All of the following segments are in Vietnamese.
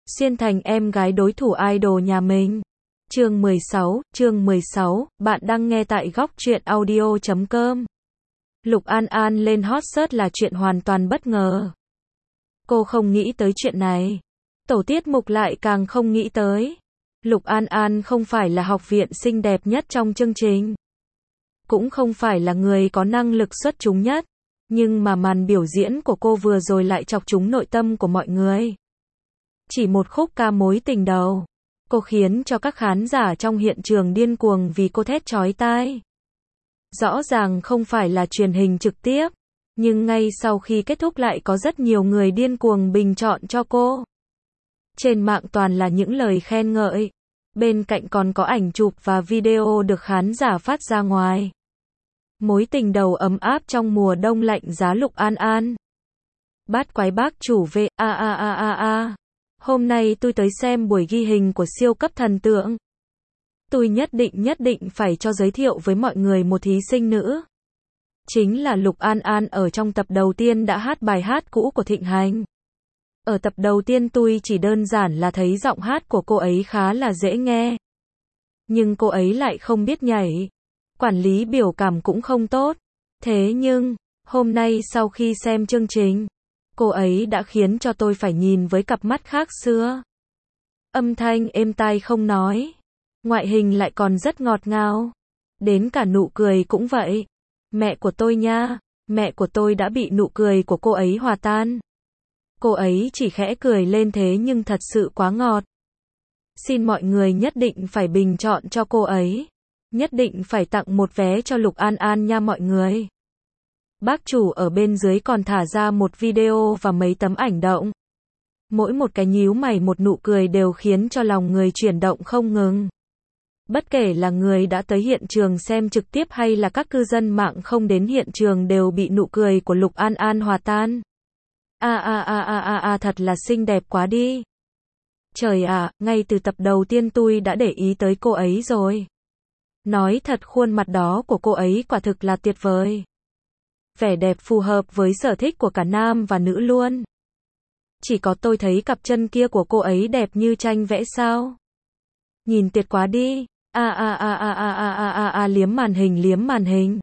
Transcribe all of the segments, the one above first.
xuyên thành em gái đối thủ idol nhà mình. Chương 16, bạn đang nghe tại góc truyện audio.com. Lục An An lên hot search là chuyện hoàn toàn bất ngờ. Cô không nghĩ tới chuyện này. Tổ tiết mục lại càng không nghĩ tới. Lục An An không phải là học viện xinh đẹp nhất trong chương trình. Cũng không phải là người có năng lực xuất chúng nhất. Nhưng mà màn biểu diễn của cô vừa rồi lại chọc trúng nội tâm của mọi người. Chỉ một khúc ca mối tình đầu. Cô khiến cho các khán giả trong hiện trường điên cuồng vì cô thét chói tai. Rõ ràng không phải là truyền hình trực tiếp. Nhưng ngay sau khi kết thúc lại có rất nhiều người điên cuồng bình chọn cho cô. Trên mạng toàn là những lời khen ngợi. Bên cạnh còn có ảnh chụp và video được khán giả phát ra ngoài. Mối tình đầu ấm áp trong mùa đông lạnh giá Lục An An. Bát quái bác chủ về Hôm nay tôi tới xem buổi ghi hình của siêu cấp thần tượng. Tôi nhất định phải cho giới thiệu với mọi người một thí sinh nữ. Chính là Lục An An. Ở trong tập đầu tiên đã hát bài hát cũ của Thịnh Hành. Ở tập đầu tiên tôi chỉ đơn giản là thấy giọng hát của cô ấy khá là dễ nghe. Nhưng cô ấy lại không biết nhảy. Quản lý biểu cảm cũng không tốt. Thế nhưng, hôm nay sau khi xem chương trình, cô ấy đã khiến cho tôi phải nhìn với cặp mắt khác xưa. Âm thanh êm tai không nói. Ngoại hình lại còn rất ngọt ngào. Đến cả nụ cười cũng vậy. Mẹ của tôi nha, mẹ của tôi đã bị nụ cười của cô ấy hòa tan. Cô ấy chỉ khẽ cười lên thế nhưng thật sự quá ngọt. Xin mọi người nhất định phải bình chọn cho cô ấy. Nhất định phải tặng một vé cho Lục An An nha mọi người. Bác chủ ở bên dưới còn thả ra một video và mấy tấm ảnh động. Mỗi một cái nhíu mày một nụ cười đều khiến cho lòng người chuyển động không ngừng. Bất kể là người đã tới hiện trường xem trực tiếp hay là các cư dân mạng không đến hiện trường đều bị nụ cười của Lục An An hòa tan. Thật là xinh đẹp quá đi. Trời ạ, ngay từ tập đầu tiên tôi đã để ý tới cô ấy rồi. Nói thật khuôn mặt đó của cô ấy quả thực là tuyệt vời. Vẻ đẹp phù hợp với sở thích của cả nam và nữ luôn. Chỉ có tôi thấy cặp chân kia của cô ấy đẹp như tranh vẽ sao. Nhìn tuyệt quá đi. Liếm màn hình.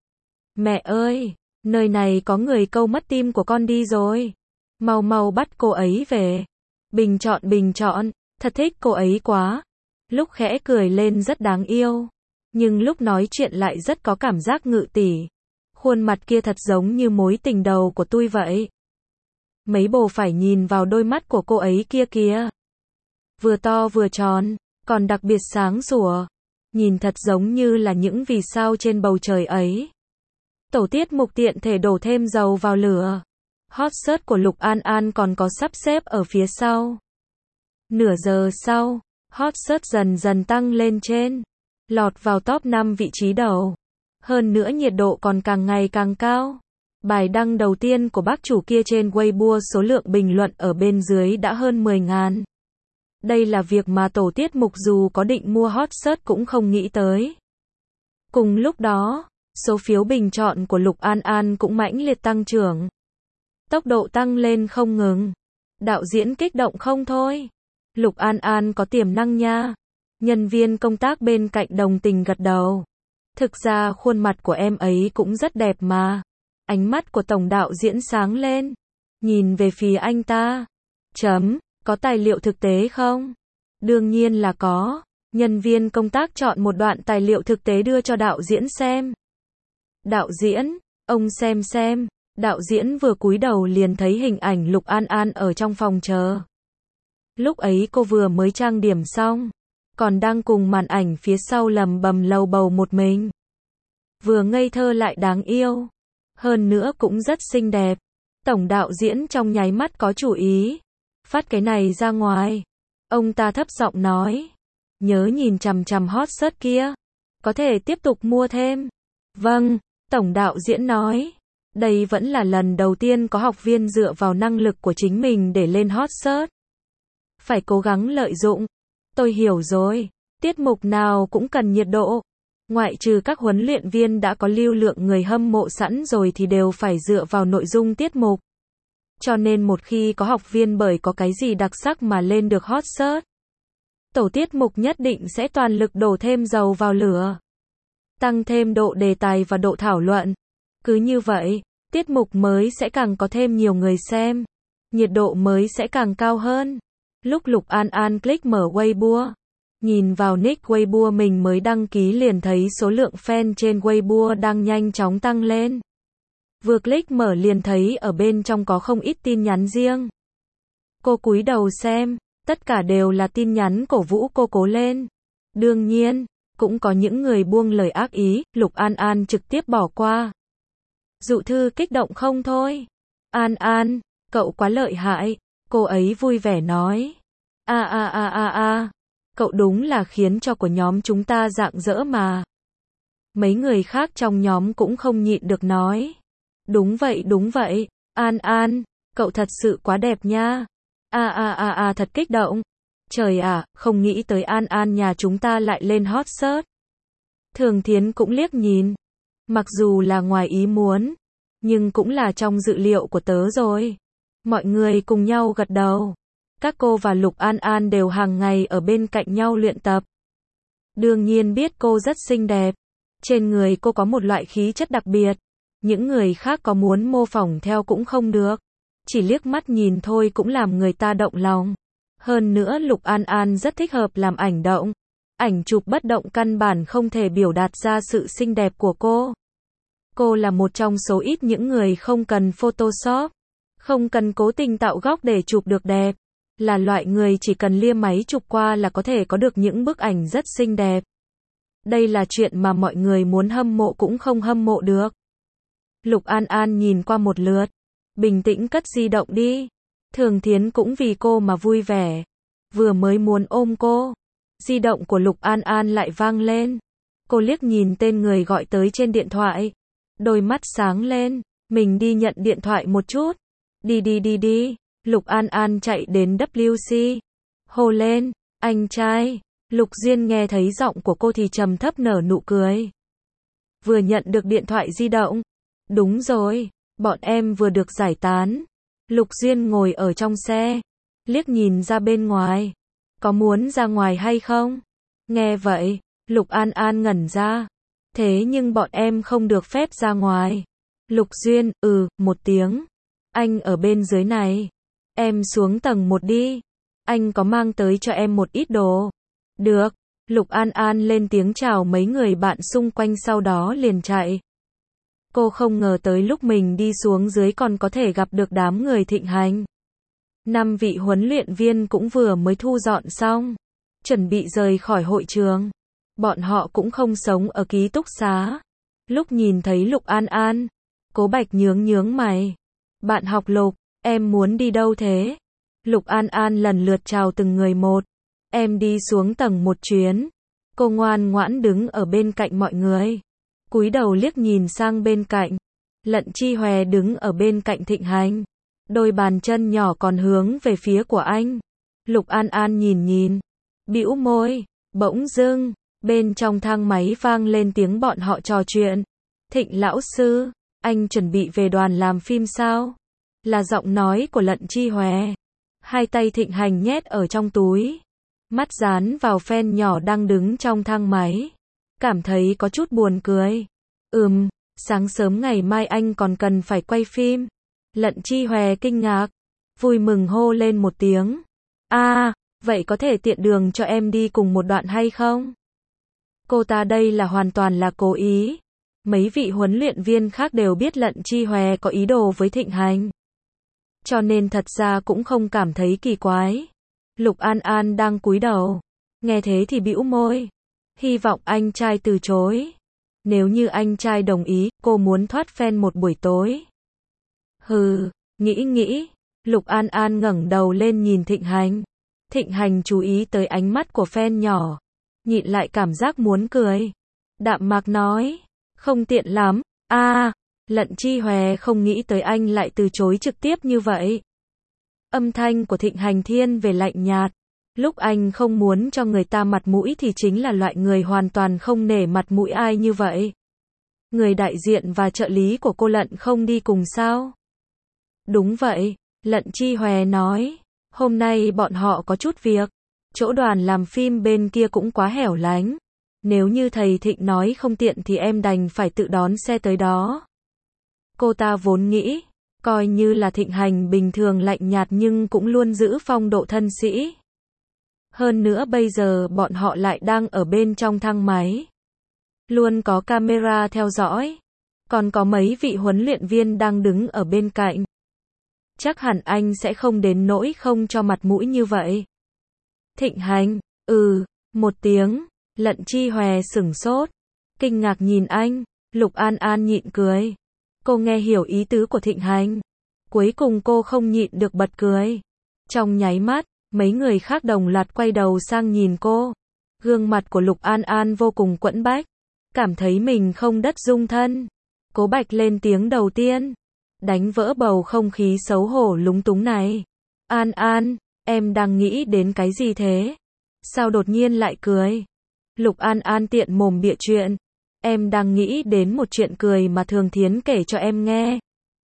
Mẹ ơi, nơi này có người câu mất tim của con đi rồi. Mau bắt cô ấy về. Bình chọn, thật thích cô ấy quá. Lúc khẽ cười lên rất đáng yêu. Nhưng lúc nói chuyện lại rất có cảm giác ngự tỷ. Khuôn mặt kia thật giống như mối tình đầu của tôi vậy. Mấy bồ phải nhìn vào đôi mắt của cô ấy kia kìa. Vừa to vừa tròn, còn đặc biệt sáng sủa. Nhìn thật giống như là những vì sao trên bầu trời ấy. Tổ tiết mục tiện thể đổ thêm dầu vào lửa. Hot search của Lục An An còn có sắp xếp ở phía sau. Nửa giờ sau, hot search dần dần tăng lên trên. Lọt vào top 5 vị trí đầu. Hơn nữa nhiệt độ còn càng ngày càng cao. Bài đăng đầu tiên của bác chủ kia trên Weibo số lượng bình luận ở bên dưới đã hơn 10.000. Đây là việc mà tổ tiết mục dù có định mua hot search cũng không nghĩ tới. Cùng lúc đó, số phiếu bình chọn của Lục An An cũng mãnh liệt tăng trưởng. Tốc độ tăng lên không ngừng. Đạo diễn kích động không thôi. Lục An An có tiềm năng nha. Nhân viên công tác bên cạnh đồng tình gật đầu. Thực ra khuôn mặt của em ấy cũng rất đẹp mà. Ánh mắt của tổng đạo diễn sáng lên. Nhìn về phía anh ta. Có tài liệu thực tế không? Đương nhiên là có. Nhân viên công tác chọn một đoạn tài liệu thực tế đưa cho đạo diễn xem. Đạo diễn, ông xem. Đạo diễn vừa cúi đầu liền thấy hình ảnh Lục An An ở trong phòng chờ. Lúc ấy cô vừa mới trang điểm xong. Còn đang cùng màn ảnh phía sau lầm bầm lầu bầu một mình. Vừa ngây thơ lại đáng yêu. Hơn nữa cũng rất xinh đẹp. Tổng đạo diễn trong nháy mắt có chủ ý. Phát cái này ra ngoài. Ông ta thấp giọng nói. Nhớ nhìn chằm hot search kia. Có thể tiếp tục mua thêm. Vâng, tổng đạo diễn nói. Đây vẫn là lần đầu tiên có học viên dựa vào năng lực của chính mình để lên hot search. Phải cố gắng lợi dụng. Tôi hiểu rồi. Tiết mục nào cũng cần nhiệt độ. Ngoại trừ các huấn luyện viên đã có lưu lượng người hâm mộ sẵn rồi thì đều phải dựa vào nội dung tiết mục. Cho nên một khi có học viên bởi có cái gì đặc sắc mà lên được hot search, tổ tiết mục nhất định sẽ toàn lực đổ thêm dầu vào lửa, tăng thêm độ đề tài và độ thảo luận. Cứ như vậy, tiết mục mới sẽ càng có thêm nhiều người xem, nhiệt độ mới sẽ càng cao hơn. Lúc Lục An An click mở Weibo, nhìn vào nick Weibo mình mới đăng ký liền thấy số lượng fan trên Weibo đang nhanh chóng tăng lên. Vừa click mở liền thấy ở bên trong có không ít tin nhắn riêng. Cô cúi đầu xem, tất cả đều là tin nhắn cổ vũ cô cố lên. Đương nhiên, cũng có những người buông lời ác ý, Lục An An trực tiếp bỏ qua. Dụ Thư kích động không thôi. An An, cậu quá lợi hại, cô ấy vui vẻ nói. Cậu đúng là khiến cho của nhóm chúng ta rạng rỡ mà. Mấy người khác trong nhóm cũng không nhịn được nói. Đúng vậy, An An, cậu thật sự quá đẹp nha. Thật kích động. Trời ạ, không nghĩ tới An An nhà chúng ta lại lên hot search. Thường Thiến cũng liếc nhìn. Mặc dù là ngoài ý muốn, nhưng cũng là trong dự liệu của tớ rồi. Mọi người cùng nhau gật đầu. Các cô và Lục An An đều hàng ngày ở bên cạnh nhau luyện tập. Đương nhiên biết cô rất xinh đẹp. Trên người cô có một loại khí chất đặc biệt. Những người khác có muốn mô phỏng theo cũng không được. Chỉ liếc mắt nhìn thôi cũng làm người ta động lòng. Hơn nữa Lục An An rất thích hợp làm ảnh động. Ảnh chụp bất động căn bản không thể biểu đạt ra sự xinh đẹp của cô. Cô là một trong số ít những người không cần Photoshop, không cần cố tình tạo góc để chụp được đẹp. Là loại người chỉ cần lia máy chụp qua là có thể có được những bức ảnh rất xinh đẹp. Đây là chuyện mà mọi người muốn hâm mộ cũng không hâm mộ được. Lục An An nhìn qua một lượt, bình tĩnh cất di động đi. Thường Thiến cũng vì cô mà vui vẻ, vừa mới muốn ôm cô, di động của Lục An An lại vang lên. Cô liếc nhìn tên người gọi tới trên điện thoại, đôi mắt sáng lên, mình đi nhận điện thoại một chút. Đi. Lục An An chạy đến WC, hô lên, anh trai. Lục Diên nghe thấy giọng của cô thì trầm thấp nở nụ cười. Vừa nhận được điện thoại di động. Đúng rồi, bọn em vừa được giải tán. Lục Diên ngồi ở trong xe, liếc nhìn ra bên ngoài. Có muốn ra ngoài hay không? Nghe vậy, Lục An An ngẩn ra. Thế nhưng bọn em không được phép ra ngoài. Lục Duyên, một tiếng. Anh ở bên dưới này. Em xuống tầng 1 đi. Anh có mang tới cho em một ít đồ. Được. Lục An An lên tiếng chào mấy người bạn xung quanh sau đó liền chạy. Cô không ngờ tới lúc mình đi xuống dưới còn có thể gặp được đám người thịnh hành. 5 vị huấn luyện viên cũng vừa mới thu dọn xong, chuẩn bị rời khỏi hội trường. Bọn họ cũng không sống ở ký túc xá. Lúc nhìn thấy Lục An An, Cố Bạch nhướng mày. Bạn học Lục, em muốn đi đâu thế? Lục An An lần lượt chào từng người một. Em đi xuống tầng 1 chuyến. Cô ngoan ngoãn đứng ở bên cạnh mọi người. Cúi đầu liếc nhìn sang bên cạnh. Lận Chi Hòe đứng ở bên cạnh Thịnh Hành. Đôi bàn chân nhỏ còn hướng về phía của anh. Lục An An nhìn. Bĩu môi. Bỗng dưng, bên trong thang máy vang lên tiếng bọn họ trò chuyện. Thịnh lão sư, anh chuẩn bị về đoàn làm phim sao? Là giọng nói của Lận Chi Hòe. Hai tay Thịnh Hành nhét ở trong túi. Mắt dán vào fan nhỏ đang đứng trong thang máy. Cảm thấy có chút buồn cười. Sáng sớm ngày mai anh còn cần phải quay phim. Lận Chi Hòe kinh ngạc. Vui mừng hô lên một tiếng. Vậy có thể tiện đường cho em đi cùng một đoạn hay không? Cô ta đây là hoàn toàn là cố ý. Mấy vị huấn luyện viên khác đều biết Lận Chi Hòe có ý đồ với Thịnh Hành. Cho nên thật ra cũng không cảm thấy kỳ quái. Lục An An đang cúi đầu. Nghe thế thì bĩu môi. Hy vọng anh trai từ chối. Nếu như anh trai đồng ý, cô muốn thoát fan một buổi tối. Nghĩ. Lục An An ngẩng đầu lên nhìn Thịnh Hành. Thịnh Hành chú ý tới ánh mắt của fan nhỏ. Nhịn lại cảm giác muốn cười. Đạm mạc nói. Không tiện lắm. Lận Chi Hòe không nghĩ tới anh lại từ chối trực tiếp như vậy. Âm thanh của Thịnh Hành thiên về lạnh nhạt. Lúc anh không muốn cho người ta mặt mũi thì chính là loại người hoàn toàn không nể mặt mũi ai như vậy. Người đại diện và trợ lý của cô Lận không đi cùng sao? Đúng vậy, Lận Chi Hòe nói, hôm nay bọn họ có chút việc, chỗ đoàn làm phim bên kia cũng quá hẻo lánh. Nếu như thầy Thịnh nói không tiện thì em đành phải tự đón xe tới đó. Cô ta vốn nghĩ, coi như là Thịnh Hành bình thường lạnh nhạt nhưng cũng luôn giữ phong độ thân sĩ. Hơn nữa bây giờ bọn họ lại đang ở bên trong thang máy. Luôn có camera theo dõi. Còn có mấy vị huấn luyện viên đang đứng ở bên cạnh. Chắc hẳn anh sẽ không đến nỗi không cho mặt mũi như vậy. Thịnh Hành, một tiếng. Lận Chi Hòe sửng sốt, kinh ngạc nhìn anh. Lục An An nhịn cười. Cô nghe hiểu ý tứ của Thịnh Hành. Cuối cùng cô không nhịn được bật cười. Trong nháy mắt, mấy người khác đồng loạt quay đầu sang nhìn cô. Gương mặt của Lục An An vô cùng quẫn bách, cảm thấy mình không đất dung thân. Cố Bạch lên tiếng đầu tiên, đánh vỡ bầu không khí xấu hổ lúng túng này. An An, em đang nghĩ đến cái gì thế? Sao đột nhiên lại cười? Lục An An tiện mồm bịa chuyện. Em đang nghĩ đến một chuyện cười mà Thường Thiến kể cho em nghe.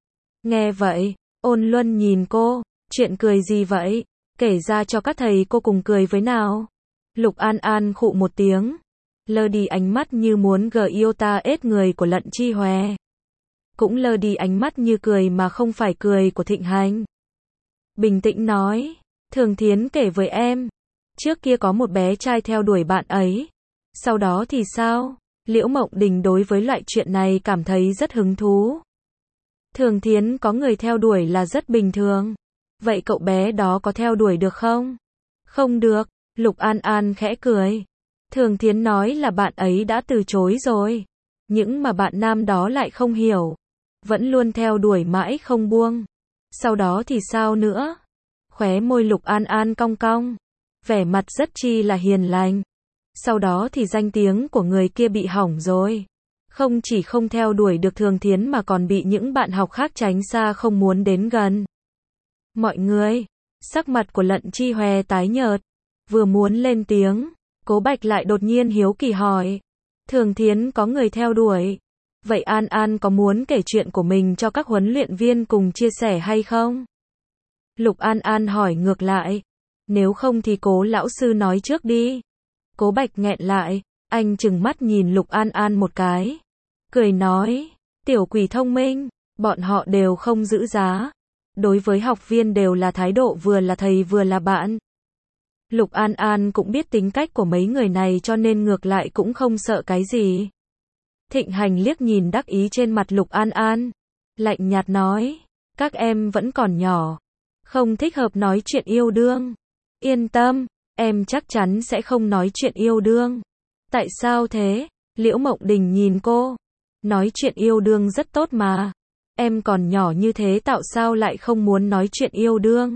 Nghe vậy, Ôn Luân nhìn cô, chuyện cười gì vậy? Kể ra cho các thầy cô cùng cười với nào. Lục An An khụ một tiếng, lơ đi ánh mắt như muốn iota ết người của Lận Chi Hòe. Cũng lơ đi ánh mắt như cười mà không phải cười của Thịnh Hành. Bình tĩnh nói, Thường Thiến kể với em, trước kia có một bé trai theo đuổi bạn ấy. Sau đó thì sao? Liễu Mộng Đình đối với loại chuyện này cảm thấy rất hứng thú. Thường Thiến có người theo đuổi là rất bình thường. Vậy cậu bé đó có theo đuổi được không? Không được, Lục An An khẽ cười. Thường Thiến nói là bạn ấy đã từ chối rồi. Nhưng mà bạn nam đó lại không hiểu. Vẫn luôn theo đuổi mãi không buông. Sau đó thì sao nữa? Khóe môi Lục An An cong cong. Vẻ mặt rất chi là hiền lành. Sau đó thì danh tiếng của người kia bị hỏng rồi. Không chỉ không theo đuổi được Thường Thiến mà còn bị những bạn học khác tránh xa không muốn đến gần. Mọi người, sắc mặt của Lận Chi Hòe tái nhợt, vừa muốn lên tiếng, Cố Bạch lại đột nhiên hiếu kỳ hỏi. Thường Thiến có người theo đuổi. Vậy An An có muốn kể chuyện của mình cho các huấn luyện viên cùng chia sẻ hay không? Lục An An hỏi ngược lại. Nếu không thì Cố lão sư nói trước đi. Cố Bạch nghẹn lại, anh trừng mắt nhìn Lục An An một cái. Cười nói, tiểu quỷ thông minh, bọn họ đều không giữ giá. Đối với học viên đều là thái độ vừa là thầy vừa là bạn. Lục An An cũng biết tính cách của mấy người này cho nên ngược lại cũng không sợ cái gì. Thịnh Hành liếc nhìn đắc ý trên mặt Lục An An. Lạnh nhạt nói, các em vẫn còn nhỏ. Không thích hợp nói chuyện yêu đương. Yên tâm, em chắc chắn sẽ không nói chuyện yêu đương. Tại sao thế? Liễu Mộng Đình nhìn cô. Nói chuyện yêu đương rất tốt mà. Em còn nhỏ như thế tạo sao lại không muốn nói chuyện yêu đương?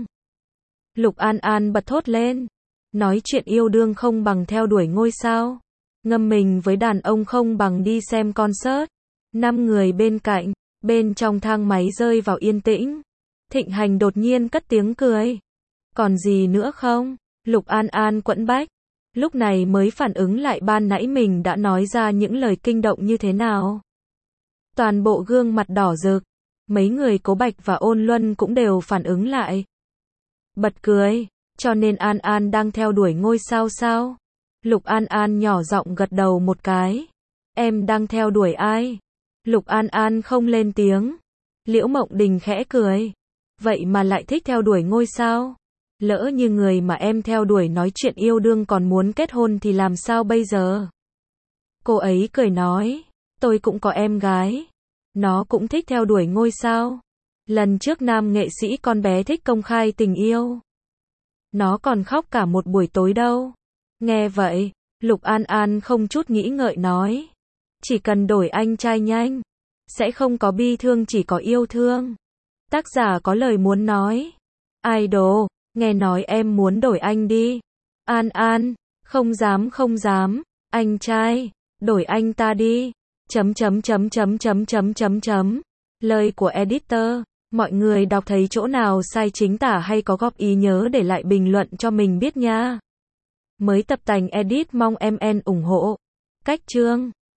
Lục An An bật thốt lên. Nói chuyện yêu đương không bằng theo đuổi ngôi sao. Ngâm mình với đàn ông không bằng đi xem concert. 5 người bên cạnh, bên trong thang máy rơi vào yên tĩnh. Thịnh Hành đột nhiên cất tiếng cười. Còn gì nữa không? Lục An An quẫn bách. Lúc này mới phản ứng lại ban nãy mình đã nói ra những lời kinh động như thế nào. Toàn bộ gương mặt đỏ rực. Mấy người Cố Bạch và Ôn Luân cũng đều phản ứng lại. Bật cười. Cho nên An An đang theo đuổi ngôi sao sao? Lục An An nhỏ giọng gật đầu một cái. Em đang theo đuổi ai? Lục An An không lên tiếng. Liễu Mộng Đình khẽ cười. Vậy mà lại thích theo đuổi ngôi sao? Lỡ như người mà em theo đuổi nói chuyện yêu đương còn muốn kết hôn thì làm sao bây giờ? Cô ấy cười nói. Tôi cũng có em gái. Nó cũng thích theo đuổi ngôi sao. Lần trước nam nghệ sĩ con bé thích công khai tình yêu. Nó còn khóc cả một buổi tối đâu. Nghe vậy, Lục An An không chút nghĩ ngợi nói. Chỉ cần đổi anh trai nhanh. Sẽ không có bi thương chỉ có yêu thương. Tác giả có lời muốn nói. Idol, nghe nói em muốn đổi anh đi. An An, không dám không dám. Anh trai, đổi anh ta đi. Lời của editor. Mọi người đọc thấy chỗ nào sai chính tả hay có góp ý nhớ để lại bình luận cho mình biết nha. Mới tập tành edit mong MN ủng hộ. Cách chương